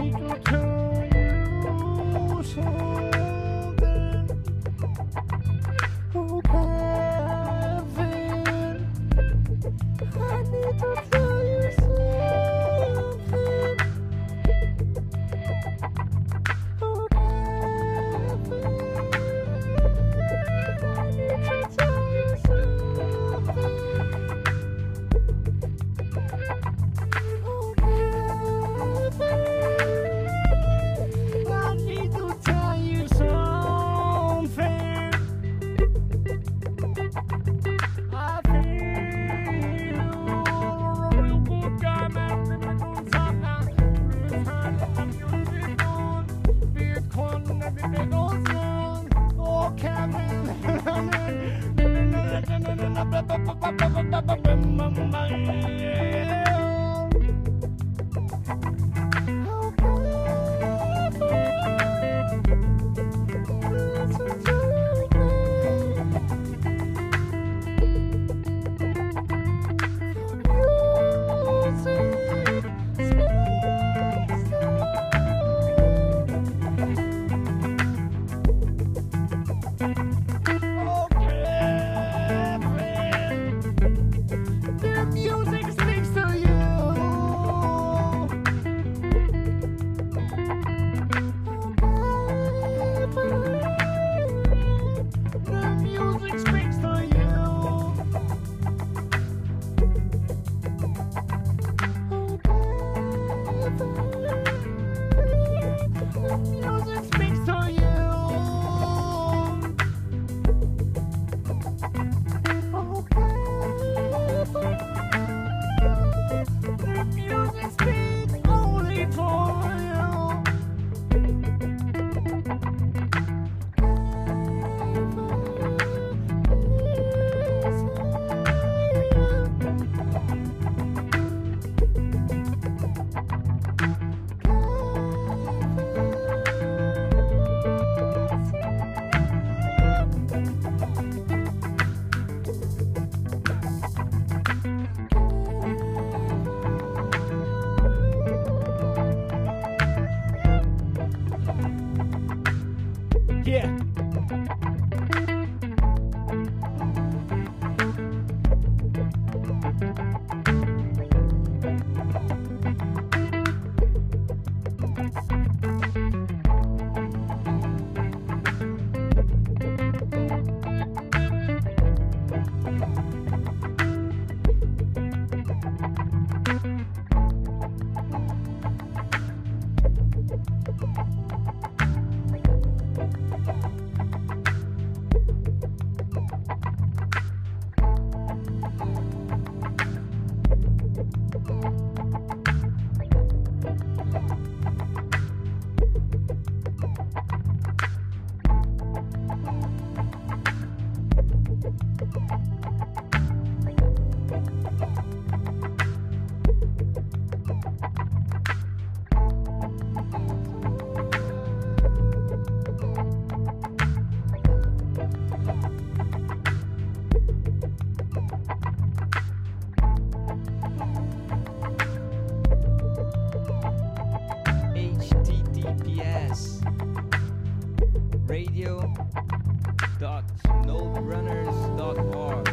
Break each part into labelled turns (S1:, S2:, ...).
S1: radio.noderunners.org.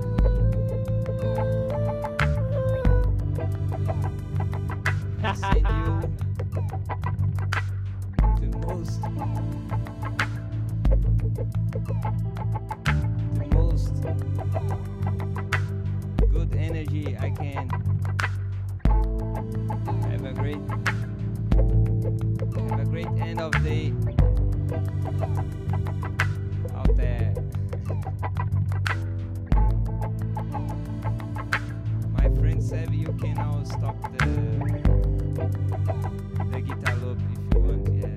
S1: Send you the most good energy I can. Have a great end of day out there. My friend said you can now stop the guitar loop if you want, yeah.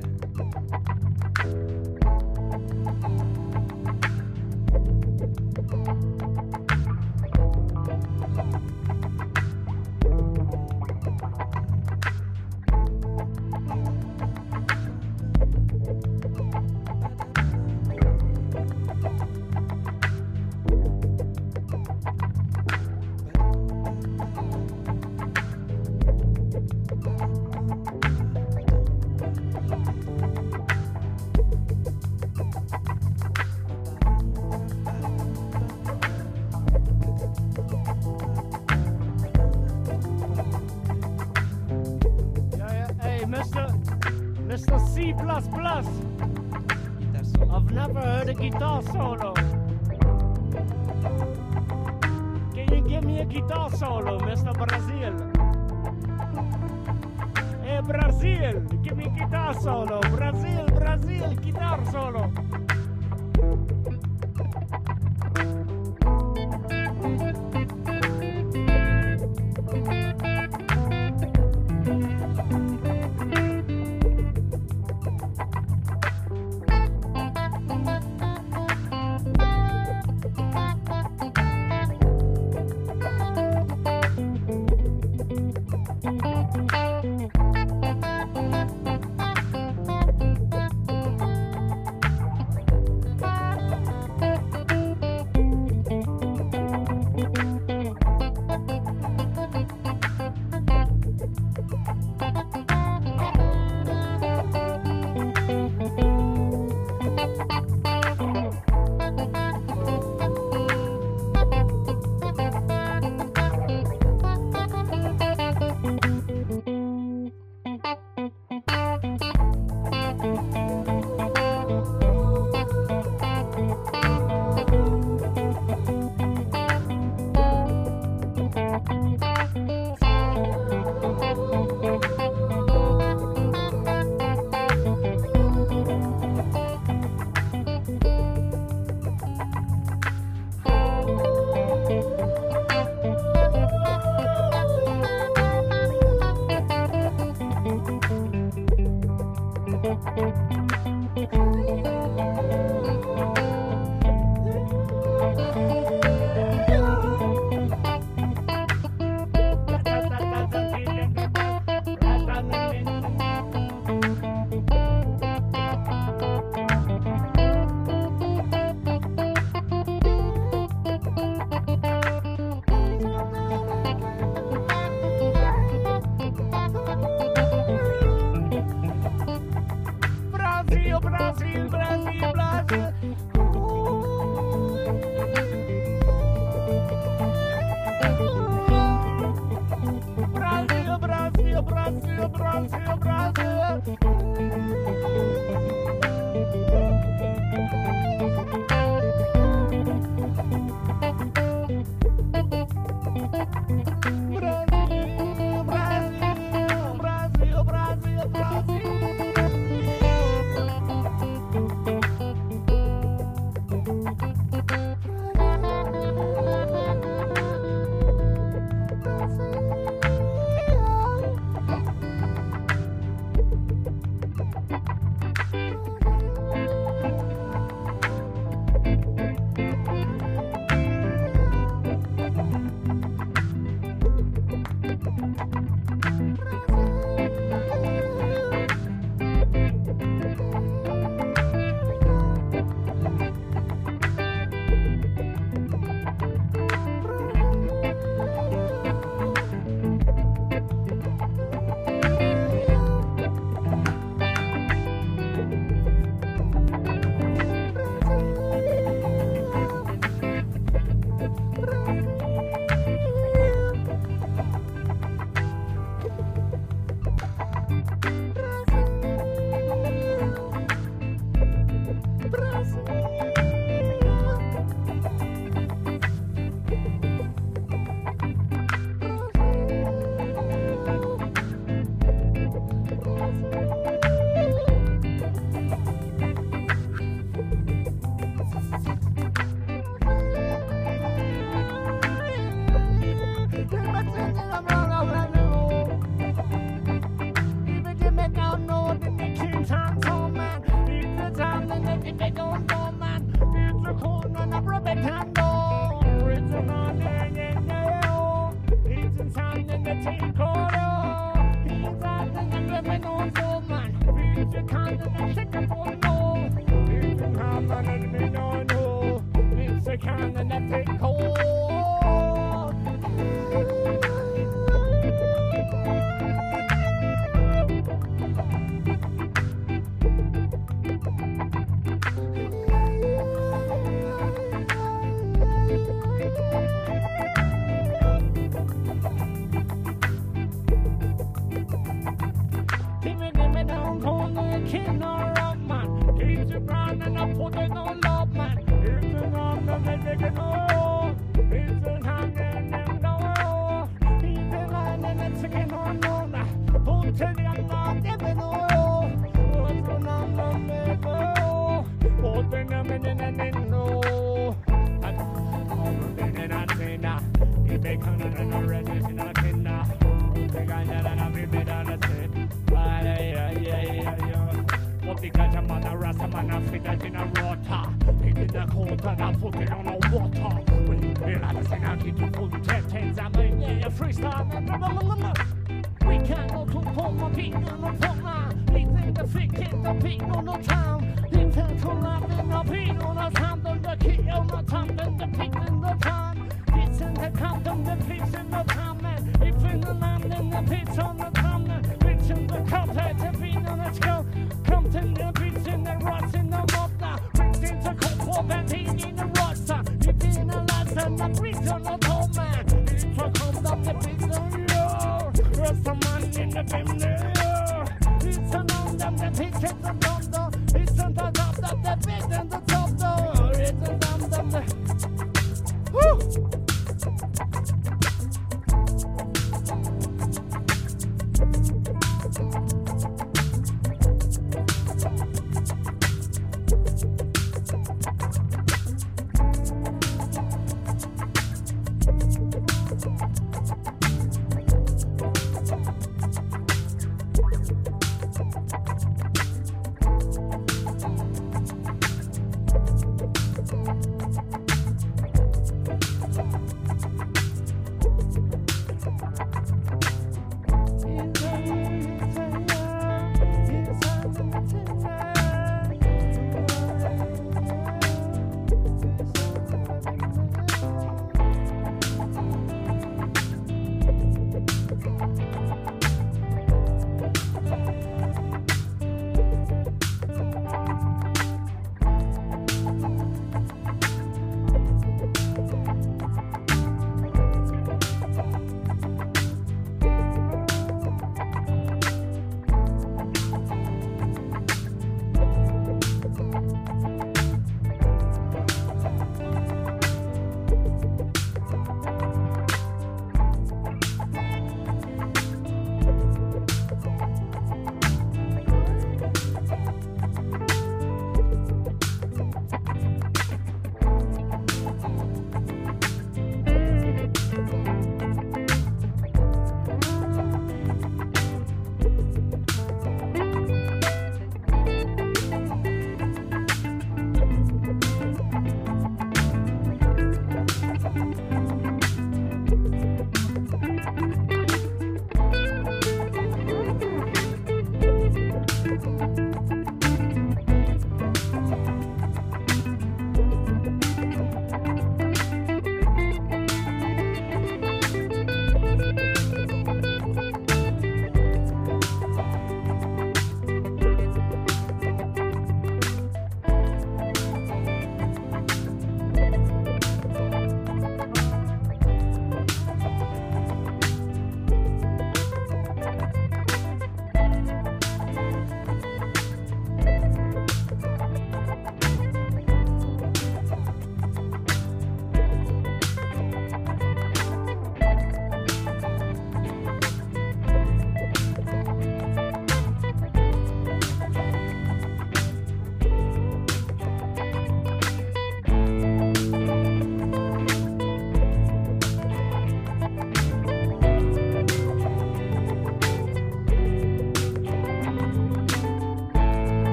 S2: Mr. C++.
S1: Guitar solo.
S2: I've never heard a guitar solo. Can you give me a guitar solo, Mr. Brazil? Hey, Brazil, give me a guitar solo. Brazil, guitar solo.
S3: Take all, he's out and let me know so much.
S2: run and I put it on love, man. It's an arm that they take it all. It's an hand and them go. It's a line and it's again on. Don't tell you not even know. What's an arm that they go. Put in a minute and then no. And then I say, nah. If they come and the rest is in a kinda. They got that and I'll be better than it. Because I'm on a rasta man, I fit that in a rota. It in the cold and I put it on the water. We'll have to sing out to full 10 I mean, yeah, freestyle. We can't go to form a beat on the phone. We think the freak in the beat on the town. We can't to laugh in the beat on the town. The key on the top and the beat in the town. It's in the count and the beats in the town, man. If in the land and the beats on the town, man. It's in the cup, the beat on the skull. Come to the beats in the rods in the mother. Brings into cold benzene in the roster. If in the lads and the beats on the toe, man. It's a come up the beats on you. Rest of man in the bimney. It's a long them the beats in the dumb. It's on the top of the beat and the top door. It's a dumb the. Woo!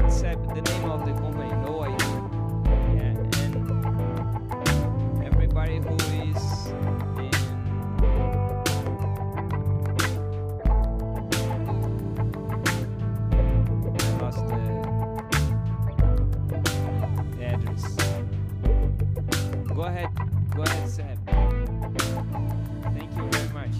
S1: ahead, Seb, the name of the company. No idea. Yeah, and everybody who is in. I lost the address. Go ahead, Seb. Thank you very much.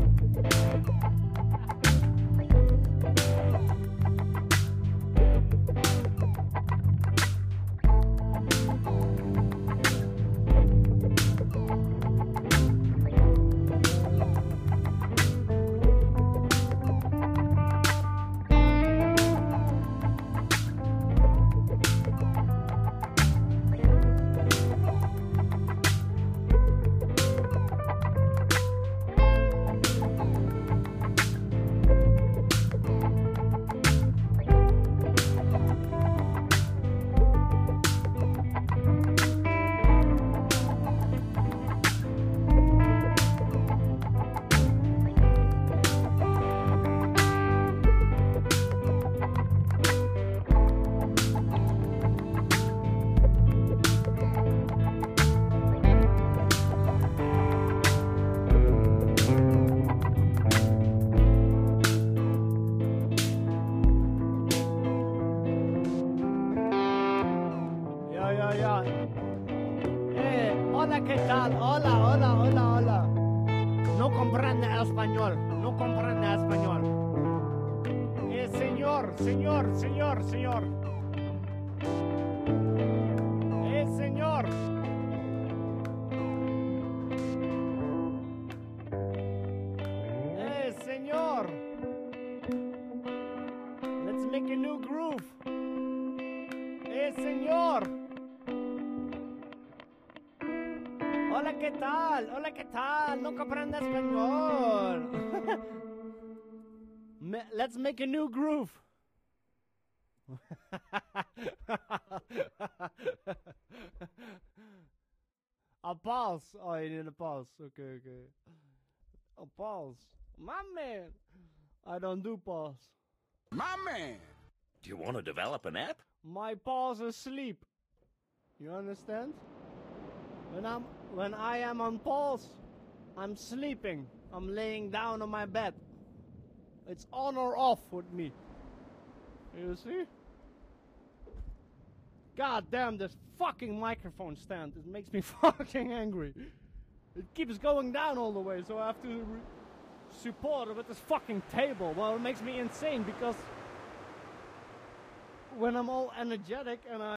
S2: Hola, ¿qué tal? Hola. No comprende español. Señor. Señor. Señor. Let's make a new groove. Señor. Hola, ¿qué tal? No comprende español. Let's make a new groove. A pause. Oh, you need a pause. Okay. A pause. My man. I don't do pause.
S3: My man! Do you want to develop an app?
S2: My pause is sleep. You understand? When I am on pause, I'm sleeping. I'm laying down on my bed. It's on or off with me. You see? God damn this fucking microphone stand. It makes me fucking angry. It keeps going down all the way, so I have to support it with this fucking table. Well, it makes me insane because when I'm all energetic and